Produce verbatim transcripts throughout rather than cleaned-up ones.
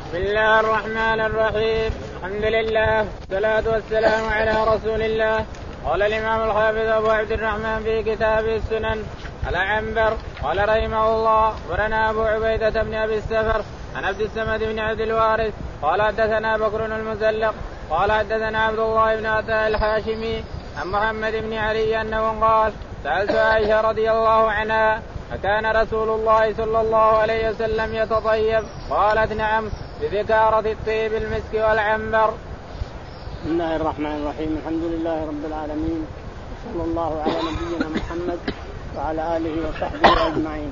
بسم الله الرحمن الرحيم. الحمد لله والصلاة والسلام على رسول الله. قال الإمام الحافظ أبو عبد الرحمن في كتابه السنن العنبر قال رحمه الله ورنا أبو عبيدة بن أبي السفر عن عبد الصمد بن عبد الوارث قال حدثنا بكر المزلق قال حدثنا عبد الله بن عطاء الحاشمي عن محمد بن علي أنه قال سألت عائشة رضي الله عنها أكان رسول الله صلى الله عليه وسلم يتطيب؟ قالت نعم بذكارة الطيب المسك والعنبر. بسم الله الرحمن الرحيم. الحمد لله رب العالمين صلى الله على نبينا محمد وعلى آله وصحبه أجمعين.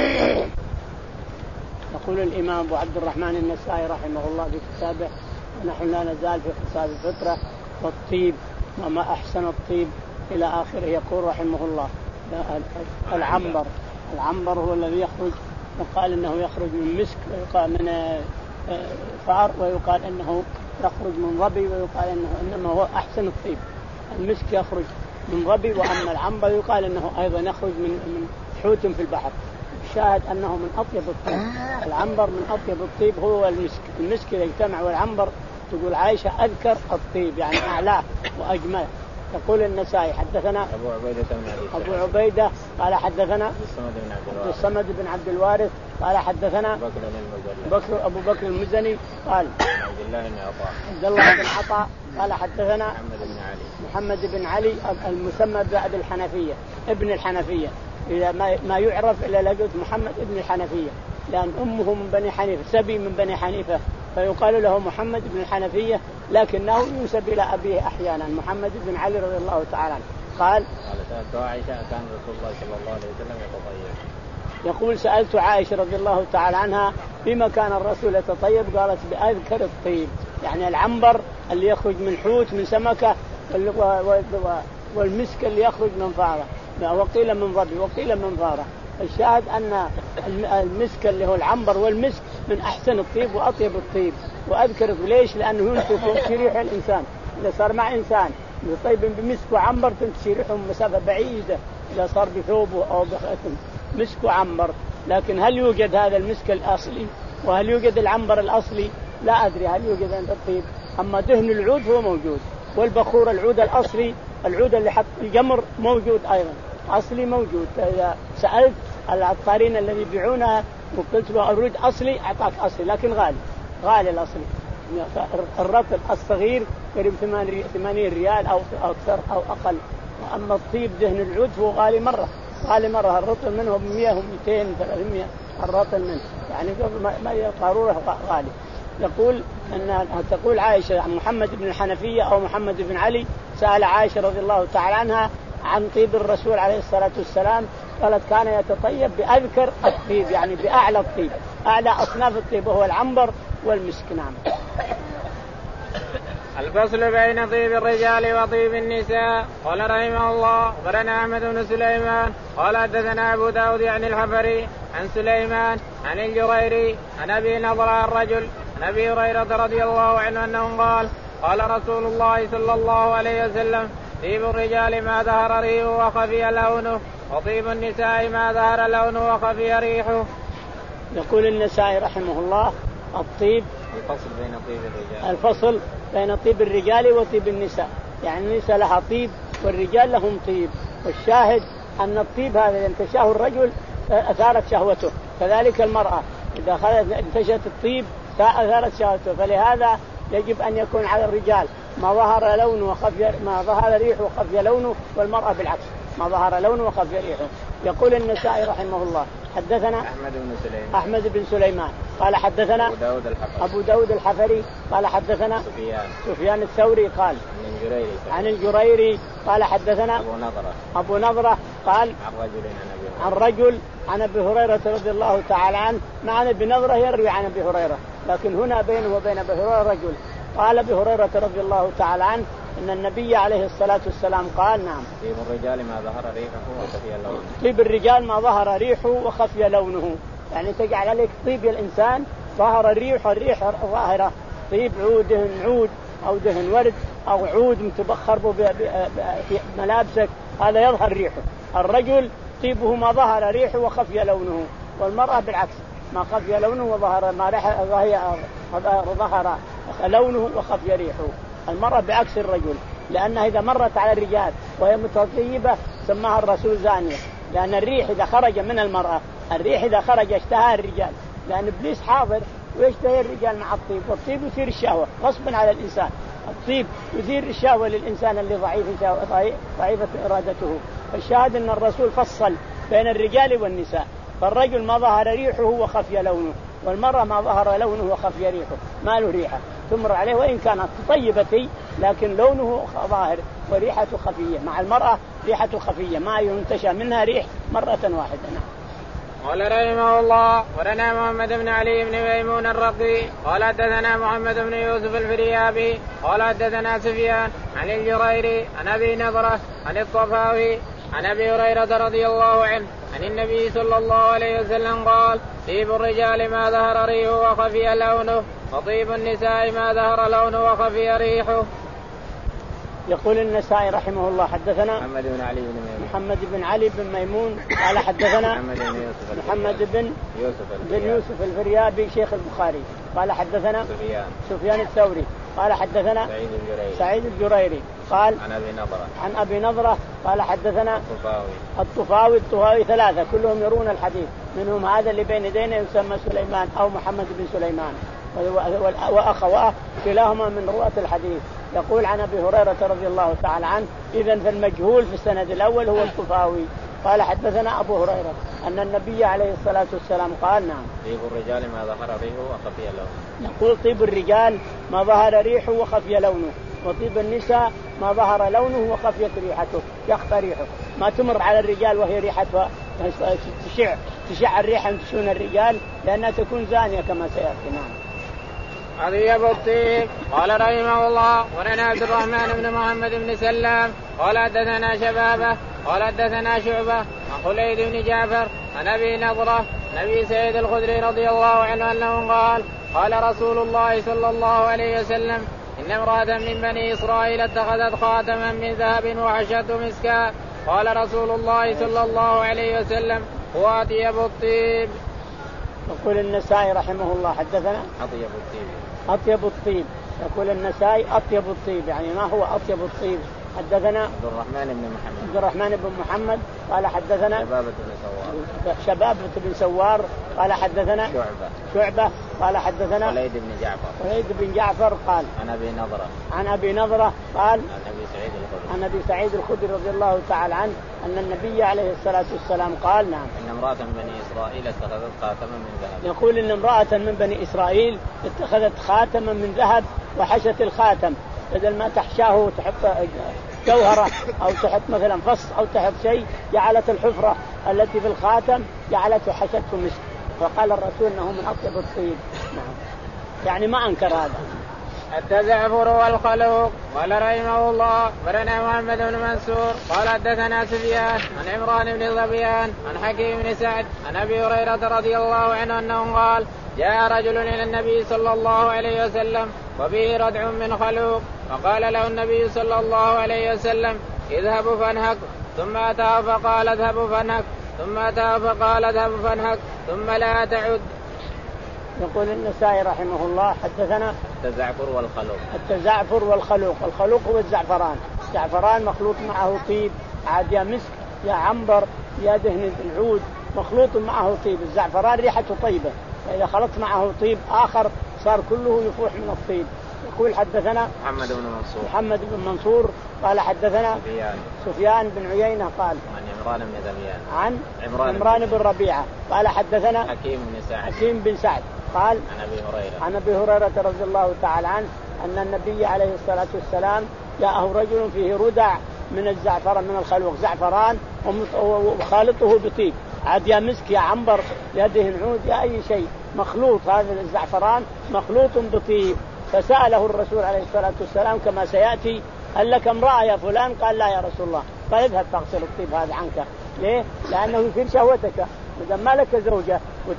يقول الإمام أبو عبد الرحمن النسائي رحمه الله في كتابه ونحن لا نزال في خصال الفطرة والطيب وما أحسن الطيب إلى آخره. يقول رحمه الله العنبر العنبر هو الذي يخرج، يقال انه يخرج من مسك ويقال من فار ويقال انه يخرج من ظبي ويقال انه انما هو احسن الطيب. المسك يخرج من ظبي، واما العنبر يقال انه ايضا يخرج من من حوت في البحر. الشاهد انه من اطيب الطيب. العنبر من اطيب الطيب هو المسك. المسك اذا اجتمع والعنبر تقول عائشة اذكر الطيب يعني اعلاه واجمله. يقول النسائي حدثنا أبو عبيدة بن أبو عبيدة قال حدثنا عبد الصمد بن عبد الوارث قال حدثنا بكر أبو بكر المزني قال عبد الله بن عطاء عبد الله بن عطاء قال حدثنا محمد بن علي محمد بن علي المسمى بأبي الحنفية ابن الحنفية. إذا ما ما يعرف إلا لقيت محمد ابن الحنفية، لأن أمه من بني حنيفة، سبي من بني حنيفة، فيقال له محمد بن الحنفية، لكنه ينسب إلى أبيه أحيانا محمد بن علي رضي الله تعالى عنه. قال سألت عائشة كان رسول الله صلى الله عليه وسلم يتطيب. يقول سألت عائشة رضي الله تعالى عنها بما كان الرسول يتطيب؟ قالت بأذكر الطيب، يعني العنبر اللي يخرج من حوت من سمكة، والمسك اللي يخرج من فارة، وقيل من ظبي وقيل من فارة. الشاهد أن المسك اللي هو العنبر والمسك من أحسن الطيب وأطيب الطيب. وأذكر ليش؟ لأنه ينتفخ ريح الإنسان. إذا صار مع إنسان طيب بمسك وعنبر تنتشي ريحه مسافة بعيدة إذا صار بثوبه أو بخاتم مسك وعنبر. لكن هل يوجد هذا المسك الأصلي وهل يوجد العنبر الأصلي؟ لا أدري هل يوجد عند الطيب. أما دهن العود هو موجود، والبخور العود الأصلي، العود اللي حط الجمر موجود أيضا أصلي موجود. إذا سألت العطارين الذي يبيعونها وقلت له أريد أصلي أعطاك أصلي، لكن غالي غالي الأصلي. الرطل الصغير قريب ثمانين ريال أو أكثر أو أقل، وأما الطيب دهن العود هو غالي مرة غالي مرة. الرطل منه بمئة ومئتين وثلاثمائة الرطل منه، يعني ما قارورة غالي. يقول أن تقول عائشة عن محمد بن الحنفية أو محمد بن علي سأل عائشة رضي الله تعالى عنها عن طيب الرسول عليه الصلاة والسلام، قالت كان يتطيب بأذكر الطيب، يعني بأعلى الطيب، أعلى أصناف الطيب وهو العنبر والمسك. نعم. الفصل بين طيب الرجال وطيب النساء. قال رحمه الله أخبرنا أحمد بن سليمان قال حدثنا أبو داود يعني الحفري عن سليمان عن الجريري عن أبي نضر الرجل عن أبي هريرة رضي الله عنه أنه قال قال رسول الله صلى الله عليه وسلم طيب الرجال ما ظهر ريحه وخفي لونه، وطيب النساء ما ظهر لونه وخفي ريحه. يقول النسائي رحمه الله الطيب الفصل بين طيب الرجال الفصل بين طيب الرجال وطيب النساء، يعني النساء لها طيب والرجال لهم طيب. والشاهد أن الطيب هذا انتشاه الرجل أثارت شهوته، كذلك المرأة إذا خلت انتشت الطيب أثارت شهوته. فلهذا يجب أن يكون على الرجال ما ظهر لونه وخفي ما ظهر ريحه وخفي لونه، والمرأة بالعكس ما ظهر لونه وخفي ريحه. يقول النسائي رحمه الله حدثنا أحمد بن سليمان أحمد بن سليمان قال حدثنا أبو داود الحفري, أبو داود الحفري قال حدثنا سفيان, سفيان الثوري قال عن الجريري عن الجريري قال حدثنا أبو نضرة أبو نضرة قال عن رجل عن, عن رجل عن أبي هريرة رضي الله تعالى عنه. معنى أبي نضرة يروي عن أبي هريرة، لكن هنا بينه وبين أبي هريرة رجل. قال أبي هريرة رضي الله تعالى عنه أن النبي عليه الصلاة والسلام قال نعم طيب الرجال ما ظهر ريحه وخفي لونه. طيب الرجال ما ظهر ريحه وخفي لونه، يعني تجعل عليك طيب الإنسان ظهر ريح الريح ظاهرة، طيب عود دهن عود أو دهن ورد أو عود متبخر بملابسك هذا يظهر ريحه. الرجل طيبه ما ظهر ريحه وخفي لونه، والمرأة بالعكس ما خفي لونه وظهر ما ريحه ظهر لونه وخفي ريحه. المرأة بعكس الرجل، لأنها إذا مرت على الرجال وهي متطيبة سماها الرسول زانية، لأن الريح إذا خرج من المرأة، الريح إذا خرج اشتهى الرجال، لأن إبليس حاضر ويشتهي الرجال مع الطيب، والطيب يثير الشهوة غصبا على الإنسان. الطيب يثير الشهوة للإنسان اللي ضعيف ضعيفة إرادته. فالشاهد أن الرسول فصل بين الرجال والنساء، فالرجل ما ظهر ريحه وخفي لونه، والمرأة ما ظهر لونه وخفي ريحه، ما له ريحة تمر عليه وإن كانت طيبة لكن لونه ظاهر وريحته خفية. مع المرأة ريحته خفية ما ينتشى منها ريح مرة واحدة. قال رحمه الله ولنا محمد بن علي بن ميمون الرقي قال حدثنا محمد بن يوسف الفريابي قال حدثنا سفيان عن الجريري عن أبي نضرة عن الطفاوي عن أبي هريرة رضي الله عنه عن النبي صلى الله عليه وسلم قال طيب الرجال ما ظهر ريحه وخفي لونه وطيب النساء ما ظهر لونه وخفي ريحه. يقول النسائي رحمه الله حدثنا محمد بن علي بن ميمون محمد بن علي بن ميمون قال حدثنا محمد بن يوسف محمد بن يوسف بن يوسف الفريابي شيخ البخاري قال حدثنا سفيان سفيان الثوري قال حدثنا سعيد الجريري سعيد الجريري قال عن أبي نضرة عن أبي نضرة قال حدثنا الطفاوي الطفاوي الطفاوي ثلاثة كلهم يرون الحديث، منهم هذا اللي بين يدينا يسمى سليمان أو محمد بن سليمان وأخواه كلاهما من رواة الحديث. يقول عن أبي هريرة رضي الله تعالى عنه. إذن فالمجهول في السند الأول هو الطفاوي. قال حدثنا أبو هريرة أن النبي عليه الصلاة والسلام قال نعم طيب الرجال ما ظهر ريحه وخفي لونه. يقول طيب الرجال ما ظهر ريحه وخفي لونه، وطيب النساء ما ظهر لونه وخفيت ريحته يخفى ريحه. ما تمر على الرجال وهي ريحتها تشع تشع الريحة تشون الرجال لأنها تكون زانية كما سيأتي. نعم. أطيب الطيب. قال رحمه الله ولنا عبد الرحمن بن محمد بن سلام قال حدثنا شبابه قال حدثنا شعبة عن خليد بن جعفر عن أبي نضرة نبي سعيد الخدري رضي الله عنه أنه قال قال رسول الله صلى الله عليه وسلم إن امرأة من بني إسرائيل اتخذت خاتما من ذهب وحشته مسكا قال رسول الله صلى الله عليه وسلم هو أطيب الطيب. يقول النسائي رحمه الله حدثنا أطيب الطيب أطيب الطيب. يقول النسائي أطيب الطيب، يعني ما هو أطيب الطيب؟ حدثنا عبد الرحمن بن محمد عبد الرحمن بن محمد قال حدثنا شبابة بن سوار شبابة بن سوار قال حدثنا شعبة شعبة قال حدثنا خليد بن جعفر خليد بن جعفر قال عن أبي نضرة عن أبي نضرة قال عن أبي سعيد الخدري عن أبي سعيد الخدري رضي الله تعالى عنه أن النبي عليه الصلاة والسلام قال نعم إن امرأة من بني إسرائيل اتخذت خاتما من ذهب. يقول إن امرأة من بني إسرائيل اتخذت خاتما من ذهب وحشت الخاتم، بدل ما تحشاه وتحط جوهرة أو تحط مثلا فص أو تحط شيء جعلت الحفرة التي في الخاتم جعلته حشته مسك، فقال الرسول أنه من أطيب الطيب. نعم. يعني ما أنكر هذا. التزعفر والخلوق. قال رحمه الله برنا محمد بن منصور قال حدثنا سفيان عن عمران بن ظبيان عن حكيم بن سعد عن أبي هريرة رضي الله عنه أنه قال جاء رجل إلى النبي صلى الله عليه وسلم وبه ردع من خلوق فقال له النبي صلى الله عليه وسلم اذهب فانهك، ثم أتاه فقال اذهب فانهك، ثم أتاه فقال اذهب فانهك، ثم لا تعد. يقول النسائي رحمه الله حدثنا التزعفر والخلوق. التزعفر والخلوق. الخلوق هو الزعفران، الزعفران مخلوط معه طيب، عاد يا مسك يا عنبر يا دهن العود مخلوط معه طيب. الزعفران ريحته طيبة، فإذا خلط معه طيب آخر صار كله يفوح من الطيب. يقول حدثنا محمد بن منصور محمد بن منصور قال حدثنا سفيان سفيان بن عيينة قال عن عمران بن ذبيان عن عمران, عمران بن ربيعة قال حدثنا حكيم بن سعد حكيم بن سعد قال عن أبي هريرة عن أبي هريرة رضي الله تعالى عنه أن النبي عليه الصلاة والسلام جاءه رجل فيه ردع من الزعفران من الخلوق، زعفران وخالطه بطيب، عاد يا مسك يا عنبر يا دهن عود يا أي شيء مخلوط، هذا الزعفران مخلوط بطيب. فسأله الرسول عليه الصلاة والسلام كما سيأتي هل لك امرأة يا فلان؟ قال لا يا رسول الله. قال اذهب تغسل الطيب هذا عنك. ليه؟ لأنه يثير شهوتك، إذا ما لك زوجة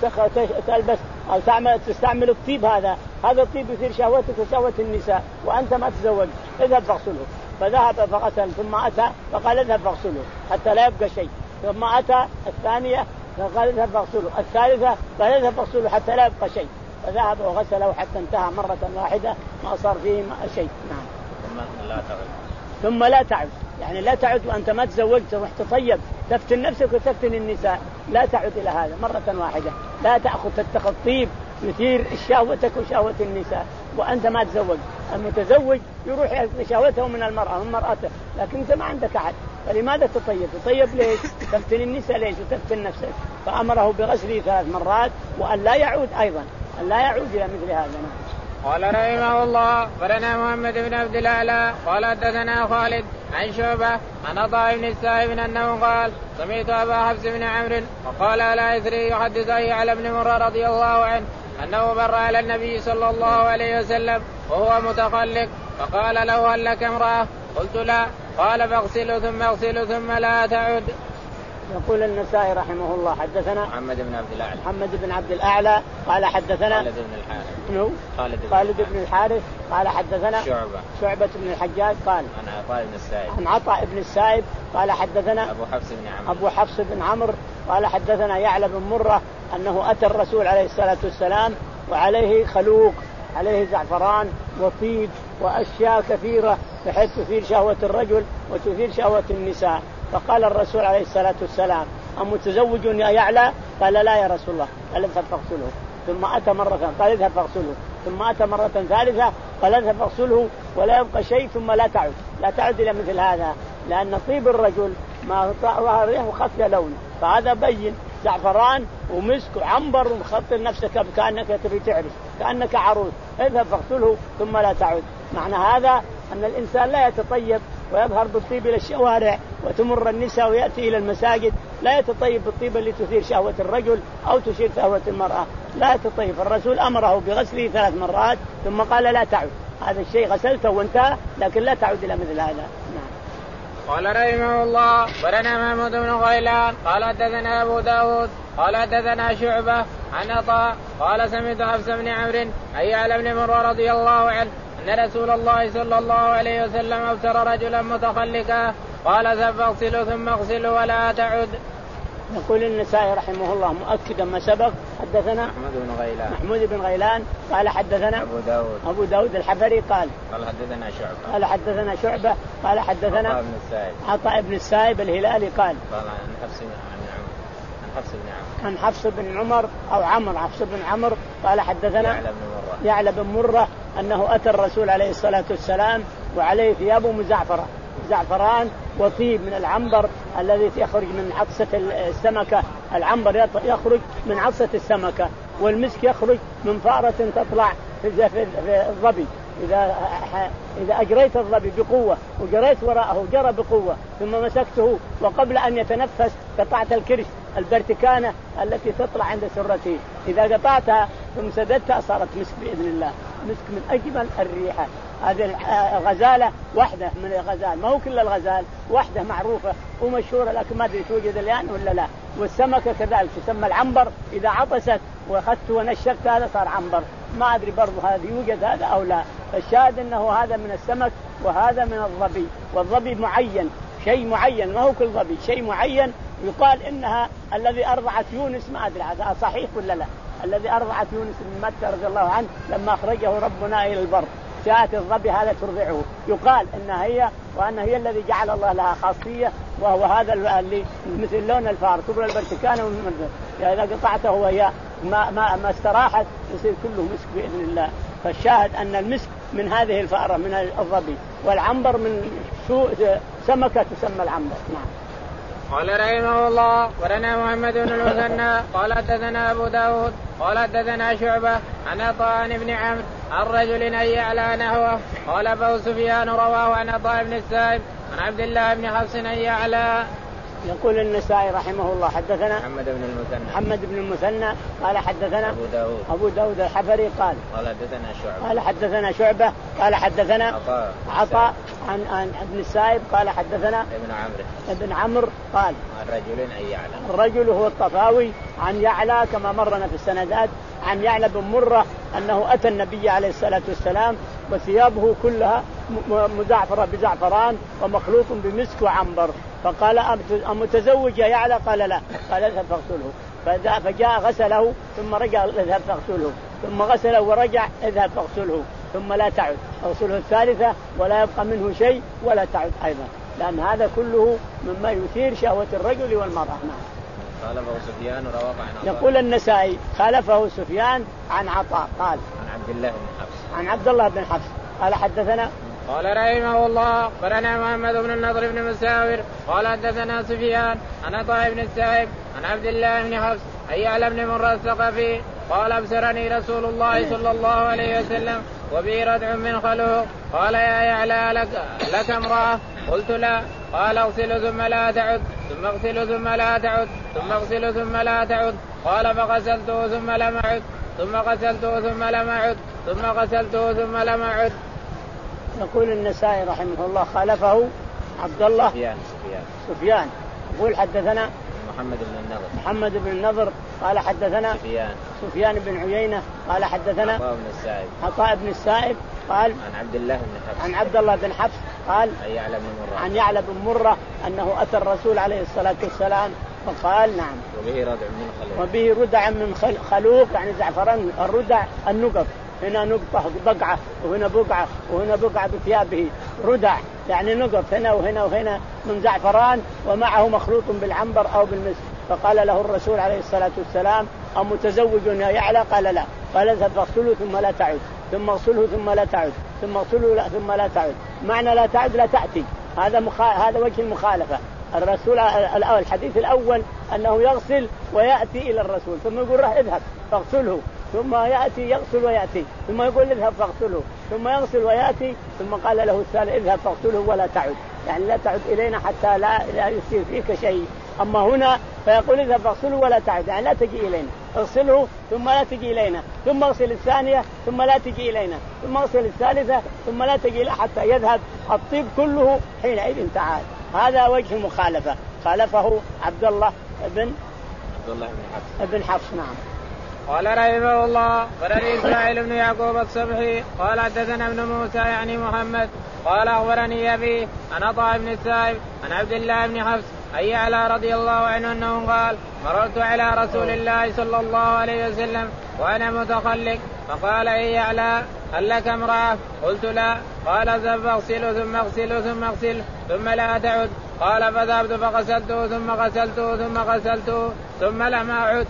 وتلبس أو تعمل تستعمل الطيب هذا هذا الطيب يثير شهوتك وشهوة النساء وأنت ما تزوج، اذهب فاغسله. فذهب فغسل ثم أتى فقال اذهب فاغسله حتى لا يبقى شيء، ثم أتى الثانية فقال اذهب فاغسله. الثالثة قال اذهب فاغسله حتى لا يبقى شيء، فذهب وغسله حتى انتهى مرة واحدة ما صار فيه شيء. نعم. ثم لا تعد. ثم لا تعد يعني لا تعد وأنت ما تزوجت ورحت تطيب تفتن نفسك وتفتن النساء، لا تعد إلى هذا مرة واحدة. لا تأخذ تتخذ طيب يثير شهوتك وشهوة النساء وأنت ما تزوج. المتزوج يروح يأخذ شهوته من المرأة من مرأته، لكن أنت ما عندك أحد، فلماذا تطيب؟ تطيب ليش؟ تفتن النساء ليش وتفتن نفسك؟ فأمره بغسله ثلاث مرات وأن لا يعود أيضا، أن لا يعود إلى مثل هذا. قال رحمه الله فلنا محمد بن عبد الأعلى قال حدثنا خالد عن شعبة عن عطاء بن السائب أنه قال سمعت أبا حفص بن عمرو وقال على إثري يحدث على ابن مرة رضي الله عنه أنه بر على النبي صلى الله عليه وسلم وهو متخلق فقال له هل لك امرأة؟ قلت لا. قال فاغسله ثم اغسله ثم لا تعد. يقول النسائي رحمه الله حدثنا محمد بن عبد الأعلى محمد بن عبد الأعلى قال حدثنا خالد بن الحارث منو؟ خالد بن, خالد بن الحارث قال حدثنا شعبة شعبة بن الحجاج قال عن عطاء بن السائب عن عطاء بن السائب قال حدثنا أبو حفص بن عمرو أبو حفص بن عمرو قال حدثنا يعلى بن مرة أنه أتى الرسول عليه الصلاة والسلام وعليه خلوق عليه زعفران وطيب وأشياء كثيرة بحيث تثير شهوة الرجل وتثير شهوة النساء. فقال الرسول عليه الصلاة والسلام أمتزوج يا يعلى؟ قال لا يا رسول الله. قال اذهب فاغسله. ثم أتى مرة قال اذهب فاغسله. ثم أتى مرة ثالثة قال اذهب فاغسله ولا يبقى شيء ثم لا تعد لا تعد إلى مثل هذا، لأن طيب الرجل ما ظهر ريحه وخفي لونه، فهذا بين زعفران ومسك وعنبر ومخطر نفسك كأنك تبي تعرس كأنك عروس. اذهب فاغسله ثم لا تعد. معنى هذا أن الإنسان لا يتطيب ويظهر بالطيب إلى الشوارع وتمر النساء ويأتي إلى المساجد، لا يتطيب بالطيب اللي تثير شهوة الرجل أو تثير شهوة المرأة، لا يتطيب. الرسول أمره بغسله ثلاث مرات ثم قال لا تعد. هذا الشيء غسلته وانتهى، لكن لا تعد إلى مثل هذا. نعم. قال رحمه الله ولنا محمود بن غيلان قال حدثنا أبو داود قال حدثنا شعبة عن عطاء قال سمعت حفص بن عمرو أي على ابن مرة رضي الله عنه أن رسول الله صلى الله عليه وسلم أبصر رجلا متخلقا قال اذهب فاغسله ثم اغسله ولا تعد. يقول النسائي رحمه الله مؤكدا ما سبق حدثنا محمود بن غيلان محمود بن غيلان قال حدثنا أبو داود أبو داود الحفري قال قال حدثنا شعبة قال حدثنا شعبة قال حدثنا عطاء بن السائب عطاء بن السائب الهلالي قال قال عن حفص بن عن حفص بن عمرو عن حفص بن عمر أو عمر حفص بن عمرو قال حدثنا يعلى بن مرة يعلى بن مرة أنه أتى الرسول عليه الصلاة والسلام وعليه ثيابه مزعفرة زعفران وطيب من العنبر الذي يخرج من عطسة السمكة. العنبر يخرج من عطسة السمكة والمسك يخرج من فأرة تطلع في الظبي. إذا إذا أجريت الظبي بقوة وجريت وراءه جرى بقوة ثم مسكته وقبل أن يتنفس قطعت الكرش البرتكانة التي تطلع عند سرته، إذا قطعتها ثم سددتها صارت مسك بإذن الله، مسك من أجمل الريحة. هذه الغزالة واحدة من الغزال، ما هو كل الغزال، واحدة معروفة ومشهورة لكن ما أدري توجد الآن ولا لا. والسمكة كذلك تسمى العنبر، إذا عطست وأخذت ونشفت هذا صار عنبر، ما أدري برضو هذا يوجد هذا أو لا. فالشاهد أنه هذا من السمك وهذا من الظبي، والظبي معين شيء معين، ما هو كل ظبي، شيء معين. يقال إنها الذي أرضعت يونس، ما أدري هذا صحيح ولا لا، الذي أرضعت يونس بن متى رضي الله عنه لما أخرجه ربنا إلى البر جاءت الظبي هذا ترضعه، يقال إنها هي وأن هي الذي جعل الله لها خاصية، وهو هذا اللي مثل لون الفار كبر البرتكانة والمنزل، يعني إذا قطعته وهي ما ما ما استراحت يصير كله مسك بإذن الله. فالشاهد أن المسك من هذه الفأرة من الظبي، والعنبر من سوء سمكة تسمى العنبر. نعم. قال رحمه الله ولنا محمد بن المثنى قال حدثنا أبو داود قال حدثنا شعبة عن عطاء بن عمرو عن رجل أي على نحوه قال أبو سفيان رواه عن عطاء بن السائب عن عبد الله بن حفص أي على. يقول النسائي رحمه الله حدثنا محمد بن المثنى محمد بن المثنى قال حدثنا أبو داود أبو داود الحفري قال قال حدثنا شعبة قال حدثنا شعبة قال حدثنا عطاء عطاء عن عن ابن السائب قال حدثنا ابن عمرو ابن عمرو قال عن رجل أي يعلى الرجل هو الطفاوي عن يعلى كما مرنا في السندات عن يعلى بن مرة أنه أتى النبي عليه الصلاة والسلام وثيابه كلها مزعفرة بزعفران ومخلوط بمسك وعنبر، فقال أمتزوج يا يعلى؟ قال لا. قال اذهب فاغسله. فجاء غسله ثم رجع اذهب فاغسله، ثم غسله ورجع اذهب فاغسله، ثم لا تعد. اغسله الثالثة ولا يبقى منه شيء ولا تعد أيضا، لأن هذا كله مما يثير شهوة الرجل والمرأة. نعم. خالفه سفيان وروى عن عطاء. يقول النسائي خالفه سفيان عن عطاء قال عن عبد الله بن حفص عن عبد الله بن حفص قال حدثنا. قال رحمه الله قرنا محمد بن النضر بن مساور قال حدثنا سفيان عن عطاء بن السائب عن عبد الله بن حفص أي يعلى بن مرة الثقفي قال أبصرني رسول الله صلى الله عليه وسلم وبي ردع من خلوق قال يا يعلى لك, لك امرأة؟ قلت لا. قال اغسل ثم لا تعد ثم اغسل ثم لا تعد ثم اغسل ثم لا تعد. قال فغسلته ثم لم أعد ثم غسلته ثم لم أعد ثم غسلته ثم لم أعد. يقول النسائي رحمه الله خالفه عبد الله سفيان سفيان سفيان يقول حدثنا محمد بن النضر محمد بن النضر قال حدثنا سفيان سفيان بن عيينة قال حدثنا عطاء بن السائب عطاء بن السائب قال عن عبد الله بن حفص عن عبد الله بن حفص قال أي يعلى بن مرة عن يعلى بن مرة أنه أتى الرسول عليه الصلاة والسلام فقال نعم وبه ردع من خلوق وبه ردع من خلوق يعني زعفران. الردع النقط، هنا نقطة بقعة وهنا بقعة وهنا بقعة بثيابه، ردع يعني نقط هنا وهنا وهنا من زعفران ومعه مخلوط بالعنبر أو بالمسك. فقال له الرسول عليه الصلاة والسلام أمتزوج يا يعلى؟ قال لا. قال اذهب فاغسله ثم لا تعد ثم اغسله ثم لا تعد ثم اغسله لا ثم لا تعد. معنى لا تعد لا تأتي، هذا مخا... هذا وجه المخالفة. الرسول الحديث الأول أنه يغسل ويأتي إلى الرسول ثم يقول ره اذهب فاغسله، ثم يأتي يغسل ويأتي، ثم يقول اذهب فاغسله، ثم يغسل ويأتي، ثم قال له الثالث اذهب فاغسله ولا تعد، يعني لا تعد إلينا حتى لا, لا يصير فيك شيء. أما هنا فيقول اذهب فاغسله ولا تعد، يعني لا تجي إلينا، اغسله ثم لا تجي إلينا، ثم اغسل الثانية ثم لا تجي إلينا، ثم اغسل الثالثة ثم لا تجي إلينا حتى يذهب الطيب كله حينئذ تعال. هذا وجه المخالفة، خالفه عبد الله بن عبد الله بن حفص بن حفص. نعم. قال رحمه الله قال إسماعيل بن يعقوب الصبحي قال حدثنا ابن موسى يعني محمد قال أخبرني أبي عن عطاء بن السائب عن عبد الله بن حفص أي يعلى رضي الله عنه أنه قال مررت على رسول الله صلى الله عليه وسلم وأنا متخلق فقال أي يعلى هل لك امرأة؟ قلت لا. قال اذهب فاغسله ثم اغسله ثم اغسله ثم لا تعد. قال فذهبت فغسلته ثم غسلته ثم غسلته ثم لم أعد.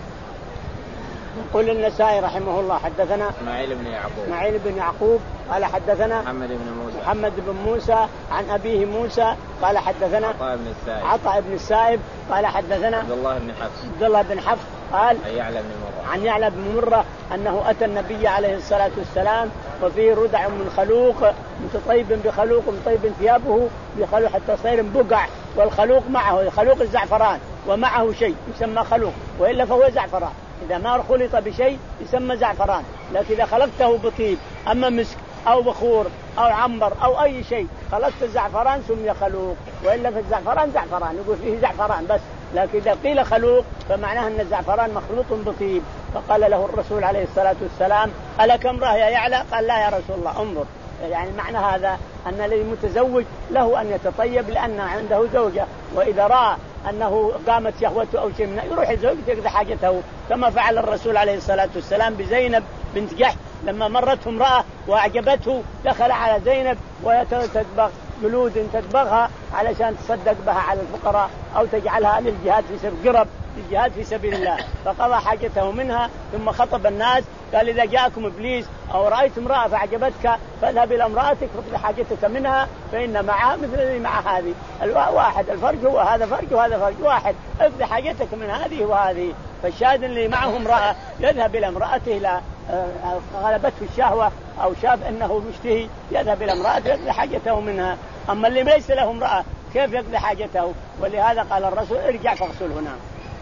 يقول النسائي رحمه الله حدثنا إسماعيل بن يعقوب إسماعيل بن يعقوب قال حدثنا محمد بن موسى محمد بن موسى عن أبيه موسى قال حدثنا عطاء بن السائب عطاء بن السائب قال حدثنا عبد الله بن حفص عبد الله بن حفص قال عن يعلى بن مرة عن يعلى بن مرة أنه أتى النبي عليه الصلاة والسلام وفيه ردع من خلوق متطيب بخلوق مطيب ثيابه بخلوق حتى صير بقع، والخلوق معه خلوق الزعفران ومعه شيء يسمى خلوق، وإلا فهو زعفران. إذا ما خلط بشيء يسمى زعفران، لكن إذا خلقته بطيب أما مسك أو بخور أو عنبر أو أي شيء خلقت الزعفران سمي خلوق، وإلا في الزعفران زعفران يقول فيه زعفران بس، لكن إذا قيل خلوق فمعناه أن الزعفران مخلوط بطيب. فقال له الرسول عليه الصلاة والسلام ألك امرأة يا يعلى؟ قال لا يا رسول الله. انظر، يعني معنى هذا أن الذي متزوج له أن يتطيب لأن عنده زوجة، وإذا رأى أنه قامت شهوته أو شيء منه يروح الزوج يقضي حاجته، كما فعل الرسول عليه الصلاة والسلام بزينب بنت جحش لما مرته امرأة وأعجبته دخل على زينب ويتدبغ جلود تدبغها علشان تصدق بها على الفقراء أو تجعلها للجهاد في سبيل قرب الجهاد في سبيل الله، فقضى حاجته منها ثم خطب الناس قال إذا جاءكم إبليس أو رأيت امرأة فعجبتك فاذهب إلى امرأتك فاقضي حاجتك منها فإن معها مثل الذي مع هذه واحد، الفرج هو هذا فرج وهذا فرج واحد، اقضي حاجتك من هذه وهذه. فالشاهد اللي معه امرأة يذهب إلى امرأته لا غلبته الشهوة أو شاف أنه مشتهي يذهب إلى امرأته يقضي حاجته منها. أما اللي ليس له امرأة كيف يقضي حاجته؟ ولهذا قال الرسول ارجع فاغسله. نعم.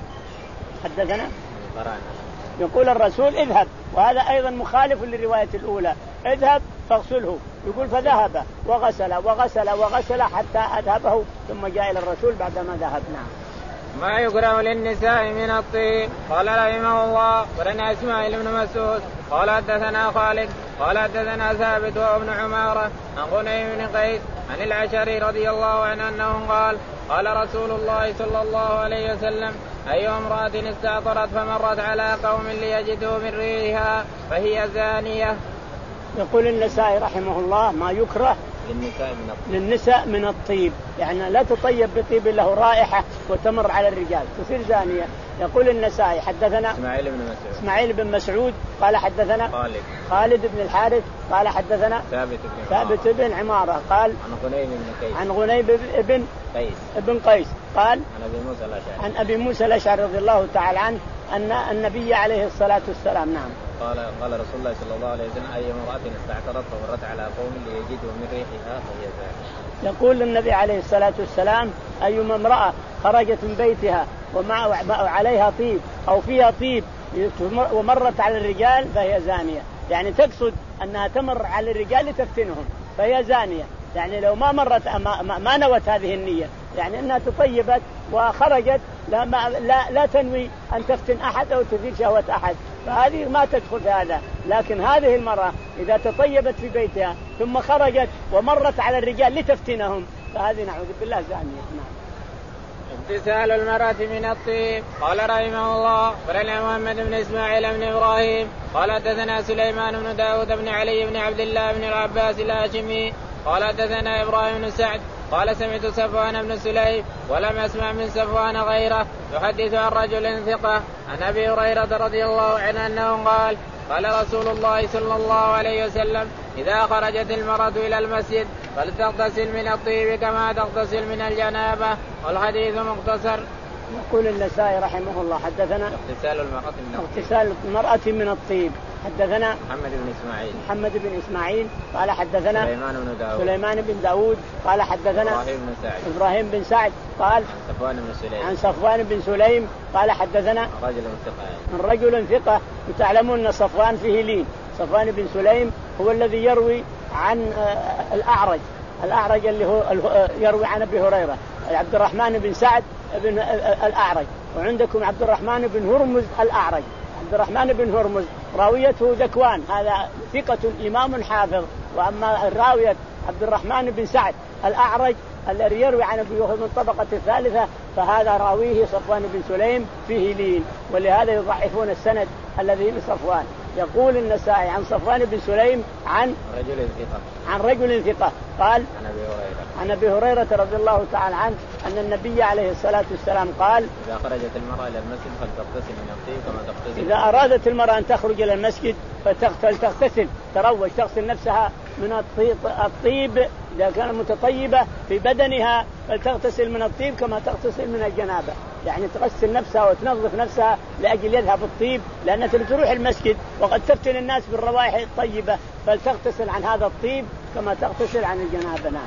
حدثنا يقول الرسول اذهب، وهذا أيضا مخالف للرواية الأولى، اذهب فاغسله، يقول فذهب وغسل وغسل وغسل حتى أذهبه ثم جاء إلى الرسول بعدما ذهب. نعم. ما يكره للنساء من الطيب. قال رحمه الله ولنا إسماعيل بن مسعود قال حدثنا خالد قال حدثنا ثابت وابن عمارة عن غنيم بن قيس عن الأشعري رضي الله عنه أنه قال قال رسول الله صلى الله عليه وسلم أي امرأة استعطرت فمرت على قوم ليجدوا من ريحها فهي زانية. يقول النسائي رحمه الله ما يكره للنساء من الطيب. للنساء من الطيب، يعني لا تطيب بطيب له رائحة وتمر على الرجال تصير زانية. يقول النسائي حدثنا إسماعيل بن مسعود إسماعيل بن مسعود قال حدثنا خالد خالد بن الحارث قال حدثنا ثابت بن ثابت بن عمارة قال عن غنيم بن قيس عن غنيم بن قيس ابن قيس قال عن أبي موسى الأشعري عن أبي موسى الأشعري رضي الله تعالى عنه أن النبي عليه الصلاة والسلام نعم قال قال رسول الله صلى الله عليه وسلم أي امرأة استعطرت فمرت على قوم ليجدوا من ريحها فهي زانية. يقول النبي عليه الصلاة والسلام أيما امرأة خرجت من بيتها ومع عليها طيب أو فيها طيب ومرت على الرجال فهي زانية، يعني تقصد أنها تمر على الرجال لتفتنهم فهي زانية، يعني لو ما مرت ما, ما, ما نوت هذه النية، يعني أنها تطيبت وخرجت لا, ما لا, لا تنوي أن تفتن أحد أو تثير شهوة أحد فهذه ما تدخل في هذا. لكن هذه المرأة إذا تطيبت في بيتها ثم خرجت ومرت على الرجال لتفتنهم فهذه نعوذ بالله زانية. نعم. امتثال المرأة من الطيب. قال رحمه الله قال محمد بن إسماعيل بن إبراهيم قال حدثنا سليمان بن داود بن علي بن عبد الله بن العباس الهاشمي قال حدثنا إبراهيم بن سعد قال سمعت صفوان بن سليم ولم أسمع من صفوان غيره يحدث عن رجل ثقة عن أبي هريرة رضي الله عنه أنه قال قال رسول الله صلى الله عليه وسلم إذا خرجت المرأة إلى المسجد فلتغتسل من الطيب كما تغتسل من الجنابة. والحديث مختصر. يقول النسائي رحمه الله حدثنا اغتسال المرأة من الطيب. اغتسال المرأة من الطيب. حدثنا محمد بن إسماعيل محمد بن إسماعيل قال حدثنا سليمان بن داود سليمان بن داود قال حدثنا إبراهيم بن سعد إبراهيم بن سعد قال صفوان بن سليم عن صفوان بن سليم قال حدثنا رجل ثقة من رجل ثقة. وتعلمون أن صفوان فيه لين. صفوان بن سليم هو الذي يروي عن الأعرج الأعرج اللي هو يروي عن أبي هريرة. عبد الرحمن بن سعد بن الأعرج، وعندكم عبد الرحمن بن هرمز الأعرج. عبد الرحمن بن هرمز راويته ذكوان هذا ثقة إمام حافظ، وأما الراوية عبد الرحمن بن سعد الأعرج الذي يروي عن أبي هريرة من الطبقة الثالثة فهذا راويه صفوان بن سليم فيه لين، ولهذا يضعفون السند الذي لصفوان. يقول النسائي عن صفوان بن سليم عن رجل ثقة عن رجل ثقة قال عن أبي هريرة عن أبي هريرة رضي الله تعالى عنه أن النبي عليه الصلاة والسلام قال إذا خرجت المرأة إلى المسجد فلتغتسل من الطيب كما تغتسل. إذا أرادت المرأة أن تخرج إلى المسجد فلتغتسل تروج تغسل نفسها من الطيب إذا كانت متطيبة في بدنها فلتغتسل من الطيب كما تغتسل من الجنابة، يعني تغسل نفسها وتنظف نفسها لأجل يذهب الطيب، لأنها تروح المسجد وقد تفتن الناس بالروائح الطيبة فلتغتسل عن هذا الطيب كما تغتسل عن الجنابة. نعم.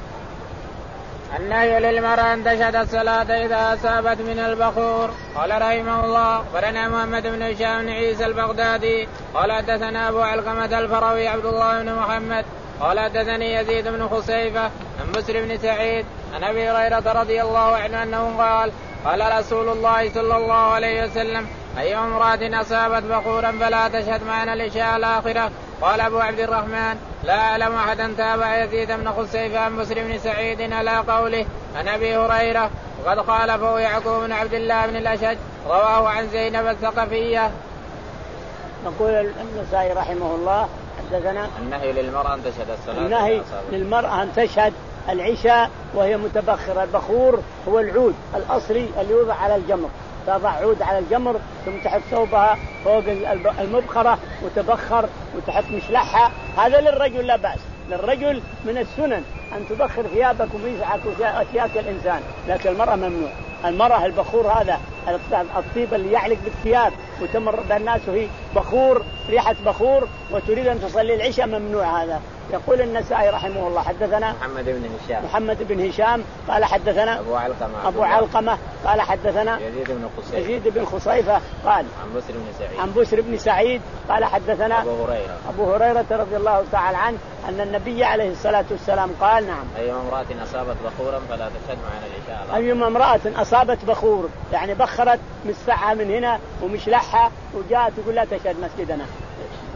النهي للمرأة أن تشهد الصلاة إذا أصابت من البخور. قال رحمه الله قرنا محمد بن هشام بن عيسى البغدادي قال حدثنا أبو علقمة الفروي عبد الله بن محمد قال حدثني يزيد بن خصيفة عن بسر بن سعيد عن أبي هريرة رضي الله عنه أنه قال قال رسول الله صلى الله عليه وسلم أي امرأة أصابت بخورا فلا تشهد معنا العشاء الآخرة. قال أبو عبد الرحمن لا أعلم أحدا تابع يزيد بن خصيفة عن بسر بن سعيد على قوله عن أبي هريرة وقد خالفه يعقوب بن عبد الله بن الأشج رواه عن زينب الثقفية. يقول النسائي رحمه الله حدثنا النهي للمرأة أن تشهد الصلاة. النهي للمرأة أن تشهد العشاء وهي متبخرة. البخور هو العود الأصلي اللي يوضع على الجمر، تضع عود على الجمر ثم تحط ثوبها فوق المبخرة وتبخر وتحط مشلحها. هذا للرجل لا بأس، للرجل من السنن أن تبخر ثيابك وميزعك وأثياك الإنسان، لكن المرأة ممنوع. المرأة البخور هذا الطيب اللي يعلق بالثياب وتمر بالناس وهي بخور ريحة بخور وتريد أن تصلي العشاء ممنوع هذا. يقول النسائي رحمه الله حدثنا محمد بن هشام محمد بن هشام قال حدثنا أبو علقمة أبو علقمة قال حدثنا يزيد بن خصيفة يزيد بن خصيفة قال عن بسر بن سعيد عن بسر بن سعيد قال حدثنا أبو هريرة أبو هريرة رضي الله تعالى عنه أن النبي عليه الصلاة والسلام قال نعم أيما امرأة أصابت بخورا فلا تشهد معنا العشاء. أيما امرأة أصابت بخور يعني بخرت مسفعها من هنا ومشلحها وجاءت تقول لا تشهد مسجدنا،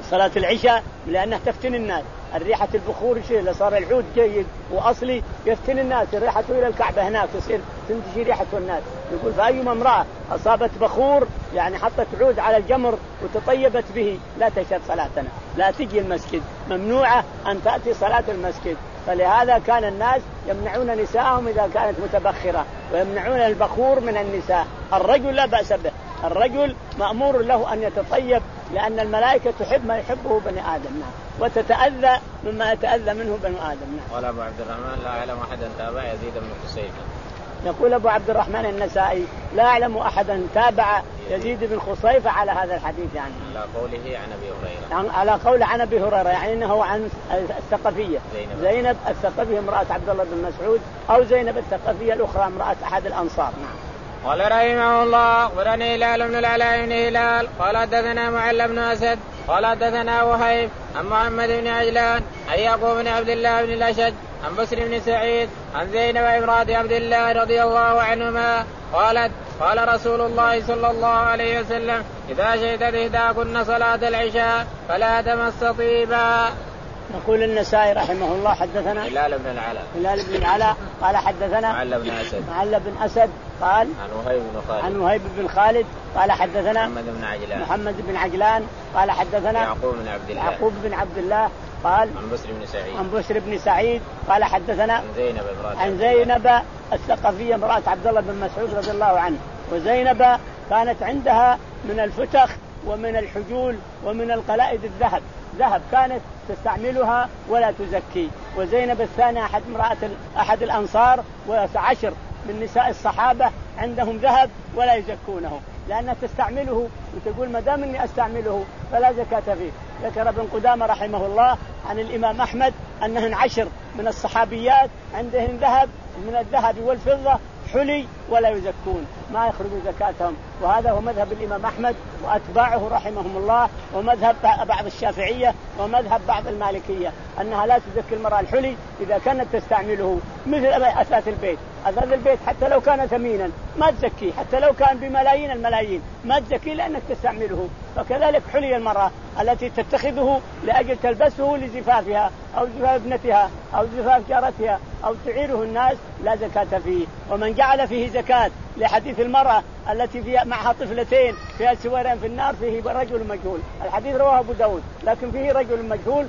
صلاة العشاء لأنها تفتن الناس. الريحة البخور شيء لصار العود جيد وأصلي يفتن الناس، ريحته إلى الكعبة هناك تصير تنتشي ريحته الناس. يقول فأيما امرأة أصابت بخور يعني حطت عود على الجمر وتطيبت به لا تشهد صلاتنا، لا تجي المسجد، ممنوعة أن تأتي صلاة المسجد. فلهذا كان الناس يمنعون نساءهم إذا كانت متبخرة، ويمنعون البخور من النساء. الرجل لا بأس به، الرجل مأمور له أن يتطيب لأن الملائكة تحب ما يحبه بني آدم وتتأذى مما يتأذى منه بني آدم. قال أبو عبد الرحمن لا أعلم أحدا تابع يزيد بن خصيفة. يقول أبو عبد الرحمن النسائي لا أعلم أحدا تابع يزيد بن خصيفة على هذا الحديث، يعني على قوله عن أبي هريرة، يعني على قول عن أبي هريرة، يعني أنه عن الثقفية زينب, زينب الثقفية امرأة عبد الله بن مسعود، أو زينب الثقفية الأخرى امرأة أحد الأنصار. نعم. قال رحمه الله أخبرني هلال بن العلاء بن هلال قال حدثنا معل بن أسد قال حدثنا وهيب عن محمد بن عجلان عن يعقوب بن عبد الله بن الأشج عن بسر بن سعيد عن زينب امرأة عبد الله رضي الله عنهما قالت قال رسول الله صلى الله عليه وسلم إذا شهدت إحداكن صلاة العشاء فلا تمس طيبا. يقول النسائي رحمه الله حدثنا هلال بن العلاء هلال بن العلاء قال حدثنا معل بن أسد معل بن أسد قال عن وهيب بن خالد عن وهيب بن خالد قال حدثنا محمد بن عجلان محمد بن عجلان قال حدثنا يعقوب بن عبد الله يعقوب بن عبد الله قال عن بسر بن سعيد عن بسر بن سعيد قال حدثنا عن زينب عن زينب الثقفية امرأة عبد الله بن مسعود رضي الله عنه. وزينب كانت عندها من الفتخ ومن الحجول ومن القلائد الذهب، ذهب كانت تستعملها ولا تزكي. وزينب الثانية أحد امرأة أحد الأنصار وعشر من نساء الصحابة عندهم ذهب ولا يزكونه لأنها تستعمله وتقول ما دام إني أستعمله فلا زكاة فيه. ذكر ابن قدامة رحمه الله عن الإمام أحمد أنهن عشر من الصحابيات عندهن ذهب من الذهب والفضة حلي ولا يزكون، ما يخرجوا زكاتهم. وهذا هو مذهب الإمام أحمد وأتباعه رحمهم الله، ومذهب بعض الشافعية ومذهب بعض المالكية أنها لا تزكي المرأة الحلي إذا كانت تستعمله مثل أثاث البيت. أثاث البيت حتى لو كان ثمينا ما تزكي، حتى لو كان بملايين الملايين ما تزكي لأنك تستعمله. فكذلك حلي المرأة التي تتخذه لأجل تلبسه لزفافها أو زفاف ابنتها أو زفاف جارتها أو تعيره الناس لا زكاة فيه. ومن جعل فيه زكاة لحديث المرأة التي فيها معها طفلتين فيها سوارين في النار فيه رجل مجهول. الحديث رواه أبو داود لكن فيه رجل مجهول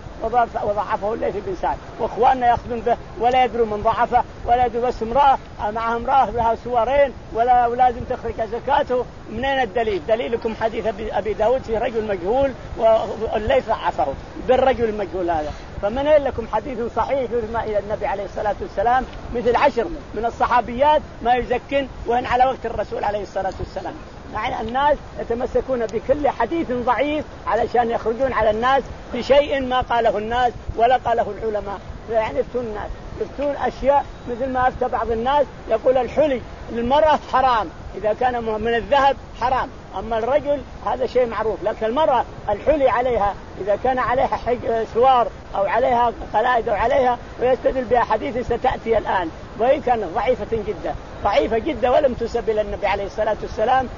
وضعفه الليث بن سعد، وإخواننا يأخذون به ولا يدروا من ضعفه ولا يدروا. بس امرأة معها امرأة لها سوارين ولا ولازم تخرج زكاته. منين الدليل؟ دليلكم حديث أبي داود فيه رجل مجهول والليث ضعفه بالرجل المجهول هذا. فمن لكم حديث صحيح يرمى إلى النبي عليه الصلاة والسلام مثل عشر من الصحابيات ما يزكن وهن على وقت الرسول عليه الصلاة والسلام. يعني الناس يتمسكون بكل حديث ضعيف علشان يخرجون على الناس بشيء ما قاله الناس ولا قاله العلماء. يعني يفتون الناس يفتون أشياء مثل ما أفتى بعض الناس يقول الحلي للمرأة حرام إذا كان من الذهب حرام، أما الرجل هذا شيء معروف. لكن المرأة الحلي عليها إذا كان عليها سوار أو عليها قلائد أو عليها، ويستدل بها حديث ستأتي الآن وإن كانت ضعيفة جدا ضعيفة جدا ولم تسب إلى النبي عليه الصلاة والسلام